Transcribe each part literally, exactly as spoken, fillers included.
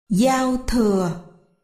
Giao thừa.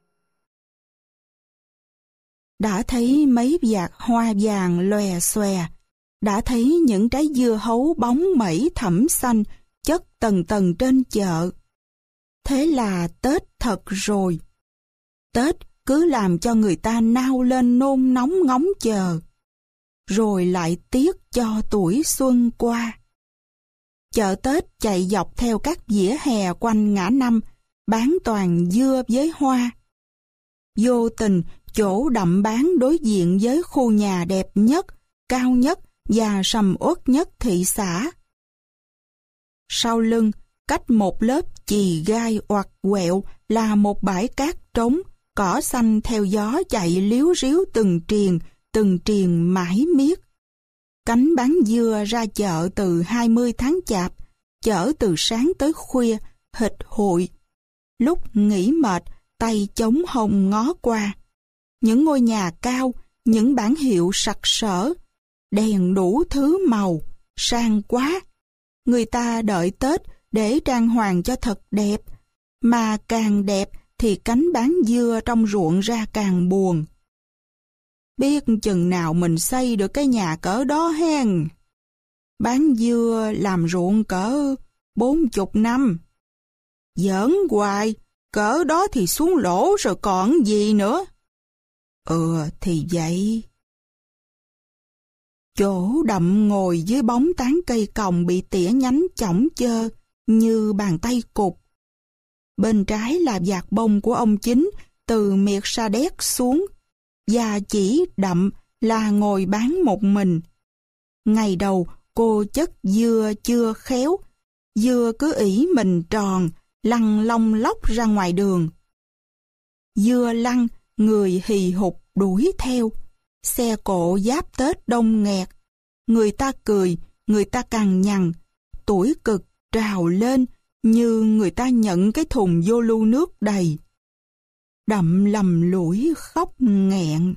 Đã thấy mấy vạt hoa vàng lòe xòe, đã thấy những trái dưa hấu bóng mẩy thẫm xanh chất tầng tầng trên chợ. Thế là Tết thật rồi. Tết cứ làm cho người ta nao lên nôn nóng ngóng chờ. Rồi lại tiếc cho tuổi xuân qua. Chợ Tết chạy dọc theo các vỉa hè quanh ngã năm, bán toàn dưa với hoa. Vô tình, chỗ đậm bán đối diện với khu nhà đẹp nhất, cao nhất và sầm uất nhất thị xã. Sau lưng, cách một lớp chì gai oặt quẹo là một bãi cát trống, cỏ xanh theo gió chạy líu ríu từng triền, từng triền mãi miết. Cánh bán dưa ra chợ từ hai mươi tháng Chạp, chở từ sáng tới khuya, hịch hụi. Lúc nghỉ mệt, tay chống hông ngó qua. Những ngôi nhà cao, những bảng hiệu sặc sỡ, đèn đủ thứ màu, sang quá. Người ta đợi Tết để trang hoàng cho thật đẹp, mà càng đẹp thì cánh bán dưa trong ruộng ra càng buồn. Biết chừng nào mình xây được cái nhà cỡ đó hen. Bán dưa làm ruộng cỡ bốn chục năm. Giỡn hoài, cỡ đó thì xuống lỗ rồi còn gì nữa. Ừ thì vậy. Chỗ đậm ngồi dưới bóng tán cây còng bị tỉa nhánh chỏng chơ như bàn tay cụt. Bên trái là vạt bông của ông Chính từ miệt Sa Đéc xuống, và chỉ đậm là ngồi bán một mình. Ngày đầu cô chất dưa chưa khéo, dưa cứ ỷ mình tròn, lăn long lóc ra ngoài đường. Dưa lăn, người hì hục đuổi theo. Xe cộ giáp Tết đông nghẹt. Người ta cười, người ta cằn nhằn. Tuổi cực trào lên như người ta nhận cái thùng vô lưu nước đầy. Đậm lầm lũi khóc nghẹn.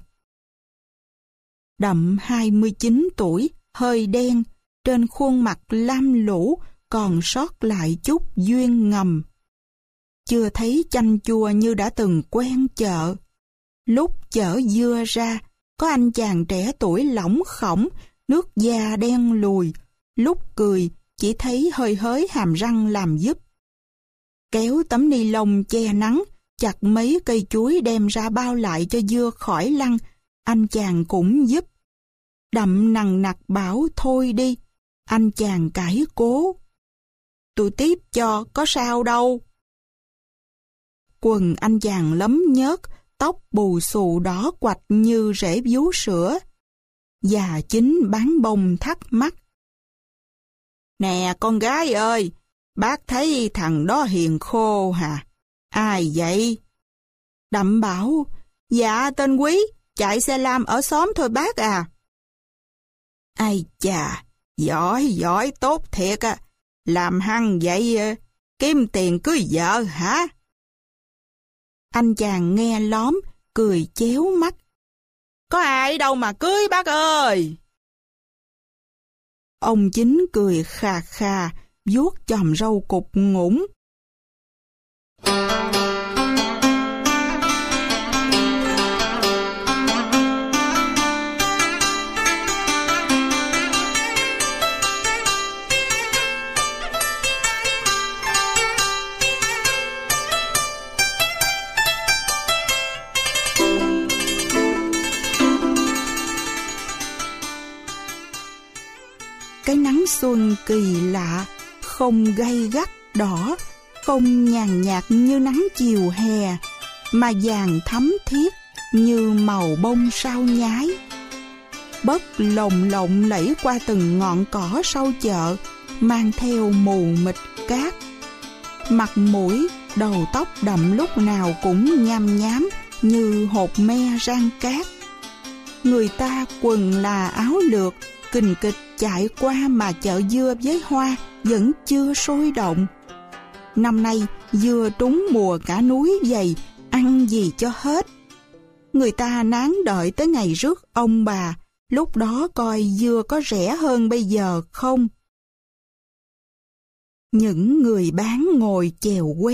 Đậm hai mươi chín tuổi, hơi đen, trên khuôn mặt lam lũ còn sót lại chút duyên ngầm. Chưa thấy chanh chua như đã từng quen chợ. Lúc chở dưa ra, có anh chàng trẻ tuổi lỏng khổng, nước da đen lùi, lúc cười chỉ thấy hơi hới hàm răng làm giúp. Kéo tấm ni lông che nắng, chặt mấy cây chuối đem ra bao lại cho dưa khỏi lăn, anh chàng cũng giúp. Đậm nằng nặc bảo thôi đi, anh chàng cãi cố. Tôi tiếp cho, có sao đâu. Quần anh chàng lấm nhớt, tóc bù xù đỏ quạch như rễ vú sữa. Và Chính bán bông thắc mắc. Nè con gái ơi, bác thấy thằng đó hiền khô hả? Ai vậy? Đậm bảo, dạ tên Quý, chạy xe lam ở xóm thôi bác à. Ai chà, giỏi giỏi tốt thiệt à, làm hăng vậy kiếm tiền cưới vợ hả? Anh chàng nghe lóm, cười chéo mắt. Có ai đâu mà cưới bác ơi. Ông Chính cười khà khà, vuốt chòm râu cục ngủng. Cái nắng xuân kỳ lạ, không gay gắt đỏ, không nhàn nhạt như nắng chiều hè, mà vàng thắm thiết như màu bông sao nhái. Bấc lồng lộng lẫy qua từng ngọn cỏ sau chợ, mang theo mù mịt cát. Mặt mũi, đầu tóc đậm lúc nào cũng nham nhám như hột me rang cát. Người ta quần là áo lược, kình kịch chạy qua mà chợ dưa với hoa vẫn chưa sôi động. Năm nay dưa trúng mùa cả núi dày, ăn gì cho hết. Người ta nán đợi tới ngày rước ông bà, lúc đó coi dưa có rẻ hơn bây giờ không. Những người bán ngồi chèo queo,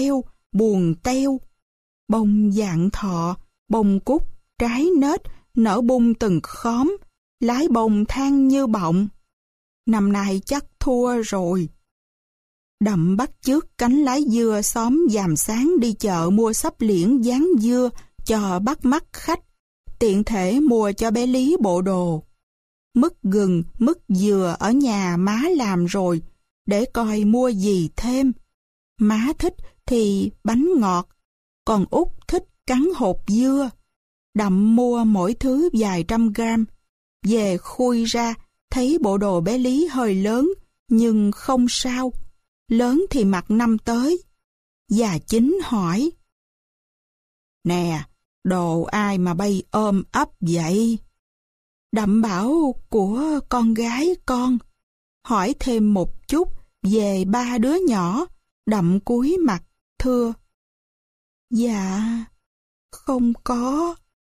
buồn teo. Bông vạn thọ, bông cúc, trái nết, nở bung từng khóm, lái bông than như bọng. Năm nay chắc thua rồi. Đậm bắt chước cánh lái dưa xóm Giàm Sáng đi chợ mua sắp liễn dán dưa cho bắt mắt khách, tiện thể mua cho bé Lý bộ đồ. Mứt gừng, mứt dừa ở nhà má làm rồi, để coi mua gì thêm. Má thích thì bánh ngọt, còn Út thích cắn hột dưa. Đậm mua mỗi thứ vài trăm gram. Về khui ra, thấy bộ đồ bé Lý hơi lớn, nhưng không sao. Lớn thì mặc năm tới. Già Chính hỏi: "Nè, đồ ai mà bay ôm ấp vậy?" Đậm bảo của con gái con. Hỏi thêm một chút về ba đứa nhỏ. Đậm cúi mặt thưa: "Dạ, không có."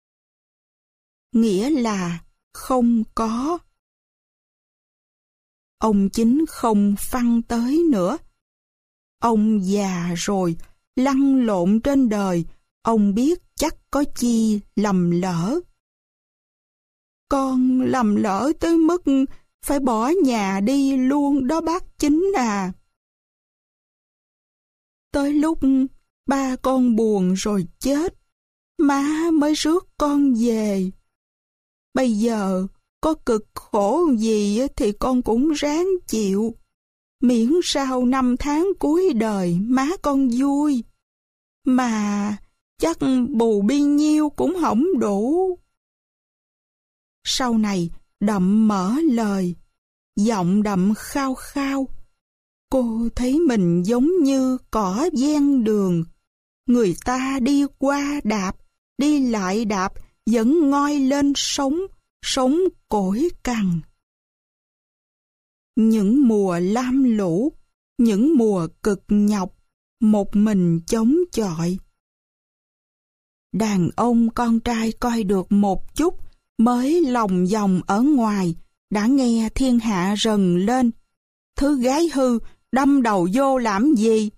Nghĩa là không có. Ông Chính không phăng tới nữa. Ông già rồi, lăn lộn trên đời, ông biết chắc có chi lầm lỡ. "Con lầm lỡ tới mức phải bỏ nhà đi luôn đó bác Chính à. Tới lúc ba con buồn rồi chết, má mới rước con về. Bây giờ có cực khổ gì thì con cũng ráng chịu, miễn sao năm tháng cuối đời má con vui. Mà chắc bù bi nhiêu cũng hổng đủ." Sau này Đậm mở lời, giọng Đậm khao khao. Cô thấy mình giống như cỏ ven đường, người ta đi qua đạp, đi lại đạp, vẫn ngoi lên sống, sống cỗi cằn. Những mùa lam lũ, những mùa cực nhọc, một mình chống chọi. Đàn ông con trai coi được một chút, mới lòng vòng ở ngoài, đã nghe thiên hạ rần lên. Thứ gái hư, đâm đầu vô làm gì?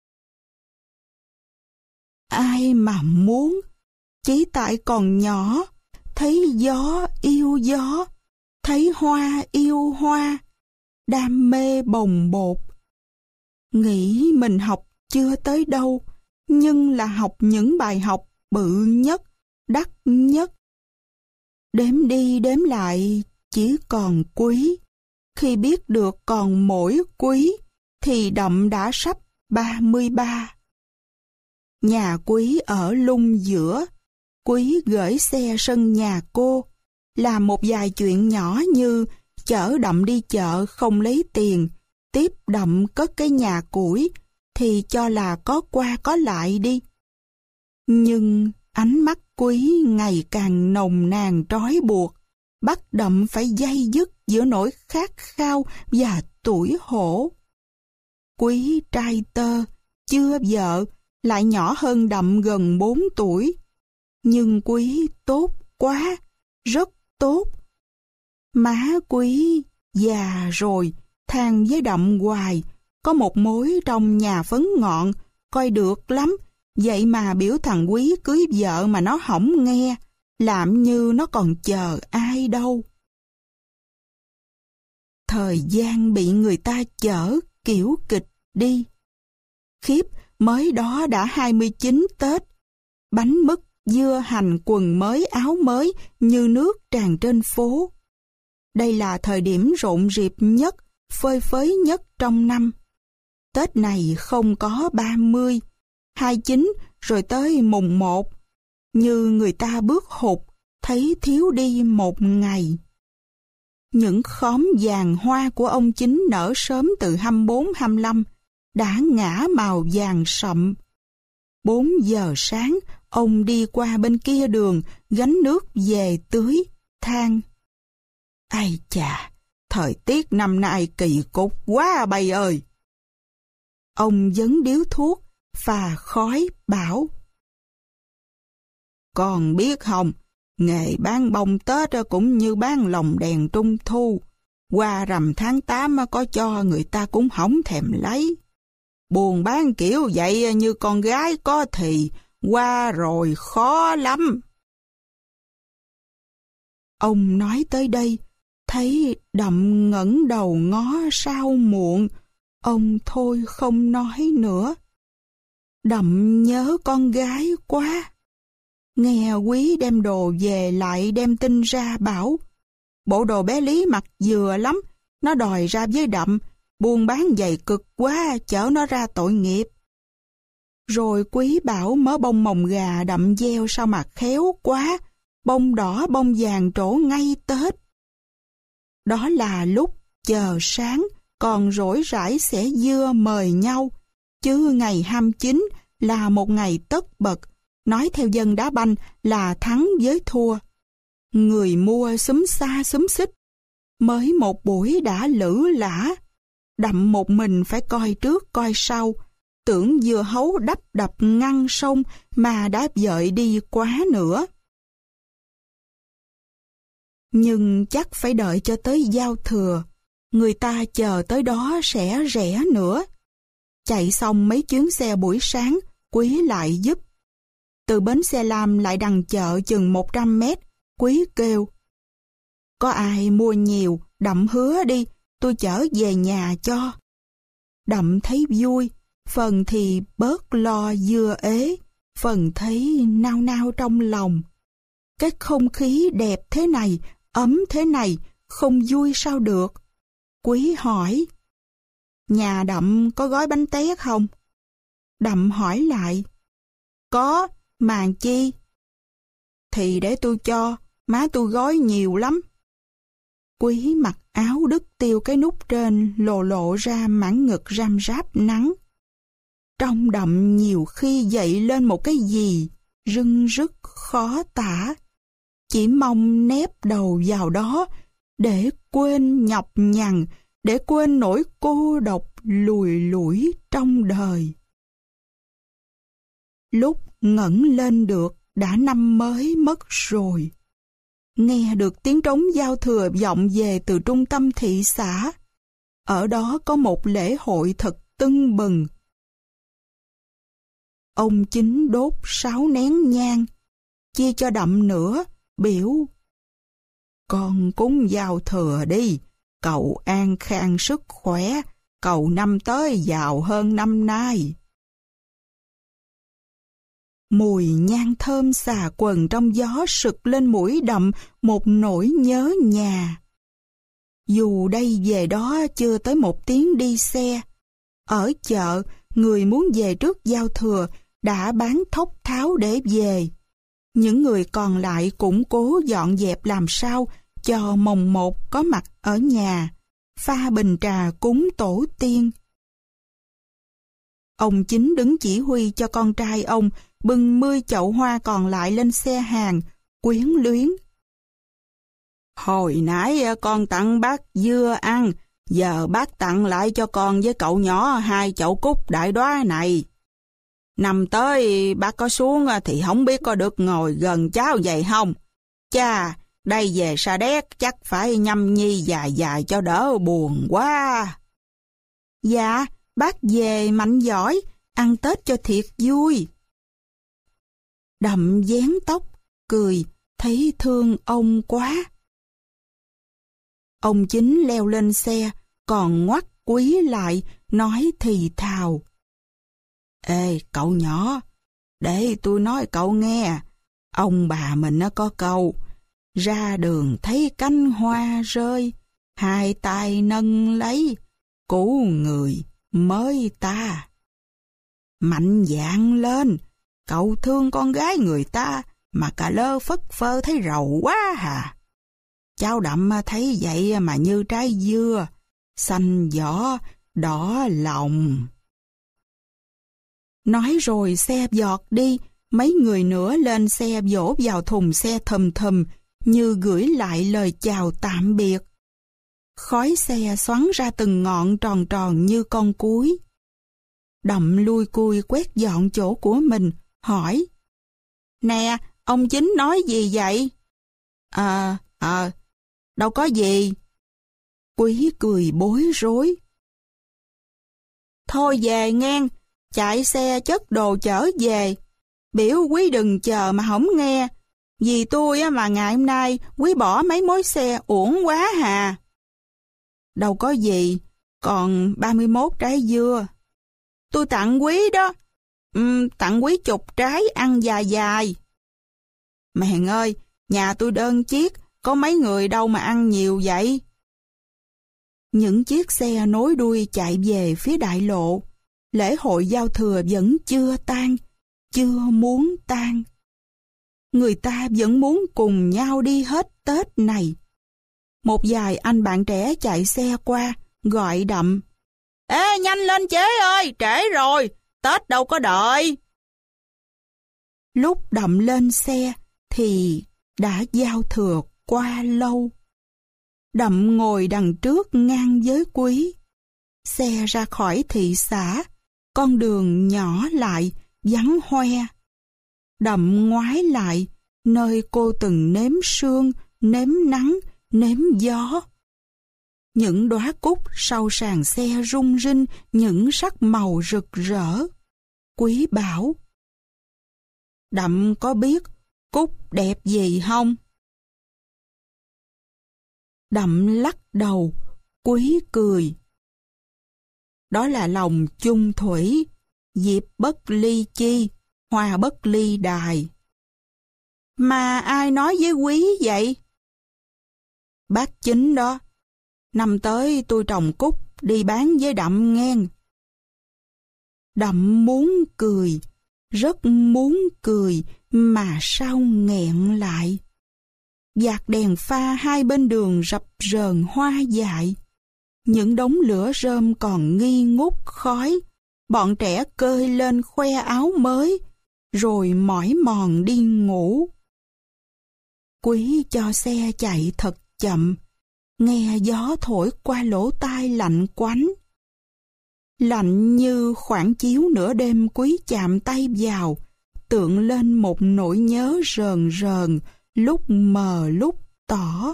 Ai mà muốn, chỉ tại còn nhỏ, thấy gió yêu gió, thấy hoa yêu hoa, đam mê bồng bột. Nghĩ mình học chưa tới đâu, nhưng là học những bài học bự nhất, đắt nhất. Đếm đi đếm lại chỉ còn quý. Khi biết được còn mỗi quý, thì Đậm đã sắp ba mươi ba. Nhà Quý ở lung giữa. Quý gửi xe sân nhà cô, làm một vài chuyện nhỏ như chở Đậm đi chợ không lấy tiền, tiếp Đậm cất cái nhà củi, thì cho là có qua có lại đi. Nhưng ánh mắt Quý ngày càng nồng nàn trói buộc, bắt Đậm phải day dứt giữa nỗi khát khao và tủi hổ. Quý trai tơ, chưa vợ, lại nhỏ hơn Đậm gần bốn tuổi. Nhưng Quý tốt quá, rất tốt. Má Quý già rồi, than với Đậm hoài, có một mối trong nhà phấn ngọn, coi được lắm. Vậy mà biểu thằng Quý cưới vợ mà nó hổng nghe, làm như nó còn chờ ai đâu. Thời gian bị người ta chở kiểu kịch đi. Khiếp, mới đó đã hai mươi chín Tết. Bánh mứt, dưa hành, quần mới, áo mới như nước tràn trên phố. Đây là thời điểm rộn rịp nhất, phơi phới nhất trong năm. Tết này không có ba mươi, hai mươi chín rồi tới mùng một. Như người ta bước hụt, thấy thiếu đi một ngày. Những khóm vàng hoa của ông Chính nở sớm từ hai mươi bốn hai mươi lăm, đã ngã màu vàng sậm. Bốn giờ sáng, ông đi qua bên kia đường, gánh nước về tưới, than: "Ai chà, thời tiết năm nay kỳ cục quá bầy ơi." Ông vấn điếu thuốc, phà khói, bảo: "Con biết không, nghề bán bông Tết cũng như bán lồng đèn Trung Thu. Qua rằm tháng tám có cho người ta cũng hổng thèm lấy. Buôn bán kiểu vậy như con gái có thì, qua rồi khó lắm. Ông nói tới đây, thấy Đậm ngẩng đầu ngó sao muộn, ông thôi không nói nữa. Đậm nhớ con gái quá. Nghe Quý đem đồ về lại đem tin ra bảo, bộ đồ bé Lý mặc vừa lắm, nó đòi ra với Đậm, buôn bán giày cực quá, chở nó ra tội nghiệp. Rồi Quý bảo mớ bông mồng gà Đậm gieo sao mà khéo quá, bông đỏ bông vàng trổ ngay Tết. Đó là lúc chờ sáng, còn rỗi rãi xẻ dưa mời nhau, chứ ngày hai mươi chín là một ngày tất bật, nói theo dân đá banh là thắng với thua. Người mua xúm xa xúm xích, mới một buổi đã lử lã. Đậm một mình phải coi trước coi sau, tưởng dưa hấu đắp đập ngăn sông mà đã dợi đi quá nữa. Nhưng chắc phải đợi cho tới giao thừa, người ta chờ tới đó sẽ rẻ nữa. Chạy xong mấy chuyến xe buổi sáng, Quý lại giúp. Từ bến xe Lam lại đằng chợ chừng một trăm mét, Quý kêu: có ai mua nhiều, Đậm hứa đi, tôi chở về nhà cho. Đậm thấy vui, phần thì bớt lo dưa ế, phần thấy nao nao trong lòng. Cái không khí đẹp thế này, ấm thế này, không vui sao được. Quý hỏi: nhà Đậm có gói bánh tét không? Đậm hỏi lại: có, màng chi? Thì để tôi cho, má tôi gói nhiều lắm. Quý mặc áo đứt tiêu cái nút trên, lộ lộ ra mảng ngực ram ráp nắng. Trong Đậm nhiều khi dậy lên một cái gì rưng rức khó tả, chỉ mong nép đầu vào đó để quên nhọc nhằn, để quên nỗi cô độc lùi lủi trong đời. Lúc ngẩng lên được đã năm mới mất rồi. Nghe được tiếng trống giao thừa vọng về từ trung tâm thị xã. Ở đó có một lễ hội thật tưng bừng. Ông Chính đốt sáu nén nhang, chia cho Đậm nữa, biểu: con cúng giao thừa đi, cầu an khang sức khỏe, cầu năm tới giàu hơn năm nay. Mùi nhang thơm xà quần trong gió sực lên mũi Đậm một nỗi nhớ nhà. Dù đây về đó chưa tới một tiếng đi xe. Ở chợ, người muốn về trước giao thừa đã bán thóc tháo để về. Những người còn lại cũng cố dọn dẹp làm sao cho mồng một có mặt ở nhà, pha bình trà cúng tổ tiên. Ông Chính đứng chỉ huy cho con trai ông bưng mươi chậu hoa còn lại lên xe hàng, quyến luyến. Hồi nãy con tặng bác dưa ăn, giờ bác tặng lại cho con với cậu nhỏ hai chậu cúc đại đóa này. Năm tới bác có xuống thì không biết có được ngồi gần cháu vậy không? Chà, đây về Sa Đéc chắc phải nhâm nhi dài dài cho đỡ buồn quá. Dạ, bác về mạnh giỏi, ăn Tết cho thiệt vui. Đậm vén tóc, cười, thấy thương ông quá. Ông Chính leo lên xe, còn ngoắt Quý lại, nói thì thào: Ê, cậu nhỏ, để tôi nói cậu nghe, ông bà mình nó có câu, ra đường thấy cánh hoa rơi, hai tay nâng lấy, cứu người mới ta. Mạnh dạn lên, cậu thương con gái người ta mà cà lơ phất phơ thấy rầu quá hà. Cháu Đậm thấy vậy mà như trái dưa, xanh vỏ, đỏ lòng. Nói rồi xe giọt đi, mấy người nữa lên xe vỗ vào thùng xe thầm thầm, như gửi lại lời chào tạm biệt. Khói xe xoắn ra từng ngọn tròn tròn như con cúi. Đậm lui cui quét dọn chỗ của mình, hỏi: Nè, ông Chính nói gì vậy? À, à, đâu có gì. Quý cười bối rối. Thôi về ngang, chạy xe chất đồ chở về. Biểu quý đừng chờ mà không nghe. Vì tôi á mà ngày hôm nay quý bỏ mấy mối xe uổng quá hà. Đâu có gì, còn ba mươi mốt trái dưa. Tôi tặng quý đó. Uhm, tặng quý chục trái ăn dài dài. Mèn ơi, nhà tôi đơn chiếc, có mấy người đâu mà ăn nhiều vậy? Những chiếc xe nối đuôi chạy về phía đại lộ. Lễ hội giao thừa vẫn chưa tan, chưa muốn tan. Người ta vẫn muốn cùng nhau đi hết Tết này. Một vài anh bạn trẻ chạy xe qua, gọi đậm. Ê, nhanh lên chế ơi, trễ rồi, Tết đâu có đợi. Lúc Đậm lên xe thì đã giao thừa qua lâu. Đậm ngồi đằng trước ngang với Quý. Xe ra khỏi thị xã, con đường nhỏ lại, vắng hoe. Đậm ngoái lại, nơi cô từng nếm sương, nếm nắng, nếm gió. Những đóa cúc sau sàn xe rung rinh những sắc màu rực rỡ. Quý bảo, Đậm có biết cúc đẹp gì không? Đậm lắc đầu, Quý cười. Đó là lòng chung thủy, diệp bất ly chi, hoa bất ly đài. Mà ai nói với Quý vậy? Bác Chính đó. Năm tới tôi trồng cúc đi bán với Đậm ngang. Đậm muốn cười, rất muốn cười mà sao nghẹn lại. Dạt đèn pha hai bên đường rập rờn hoa dại. Những đống lửa rơm còn nghi ngút khói. Bọn trẻ cơi lên khoe áo mới, rồi mỏi mòn đi ngủ. Quý cho xe chạy thật chậm, nghe gió thổi qua lỗ tai lạnh quánh. Lạnh như khoảng chiếu nửa đêm Quý chạm tay vào, tượng lên một nỗi nhớ rờn rờn, lúc mờ lúc tỏ.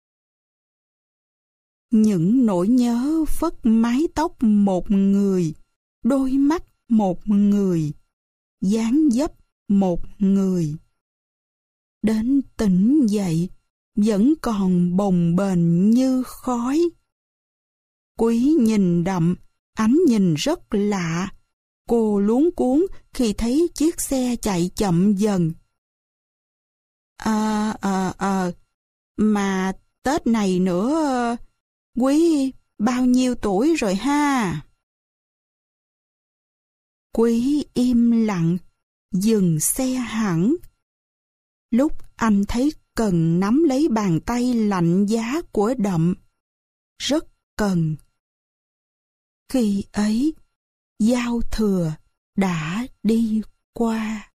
Những nỗi nhớ phất mái tóc một người, đôi mắt một người, dáng dấp một người. Đến tỉnh dậy, vẫn còn bồng bềnh như khói. Quý nhìn Đậm, ánh nhìn rất lạ. Cô luống cuống khi thấy chiếc xe chạy chậm dần. À, à, à, mà Tết này nữa, Quý bao nhiêu tuổi rồi ha? Quý im lặng, dừng xe hẳn. Lúc anh thấy cần nắm lấy bàn tay lạnh giá của Đậm, rất cần. Khi ấy, giao thừa đã đi qua.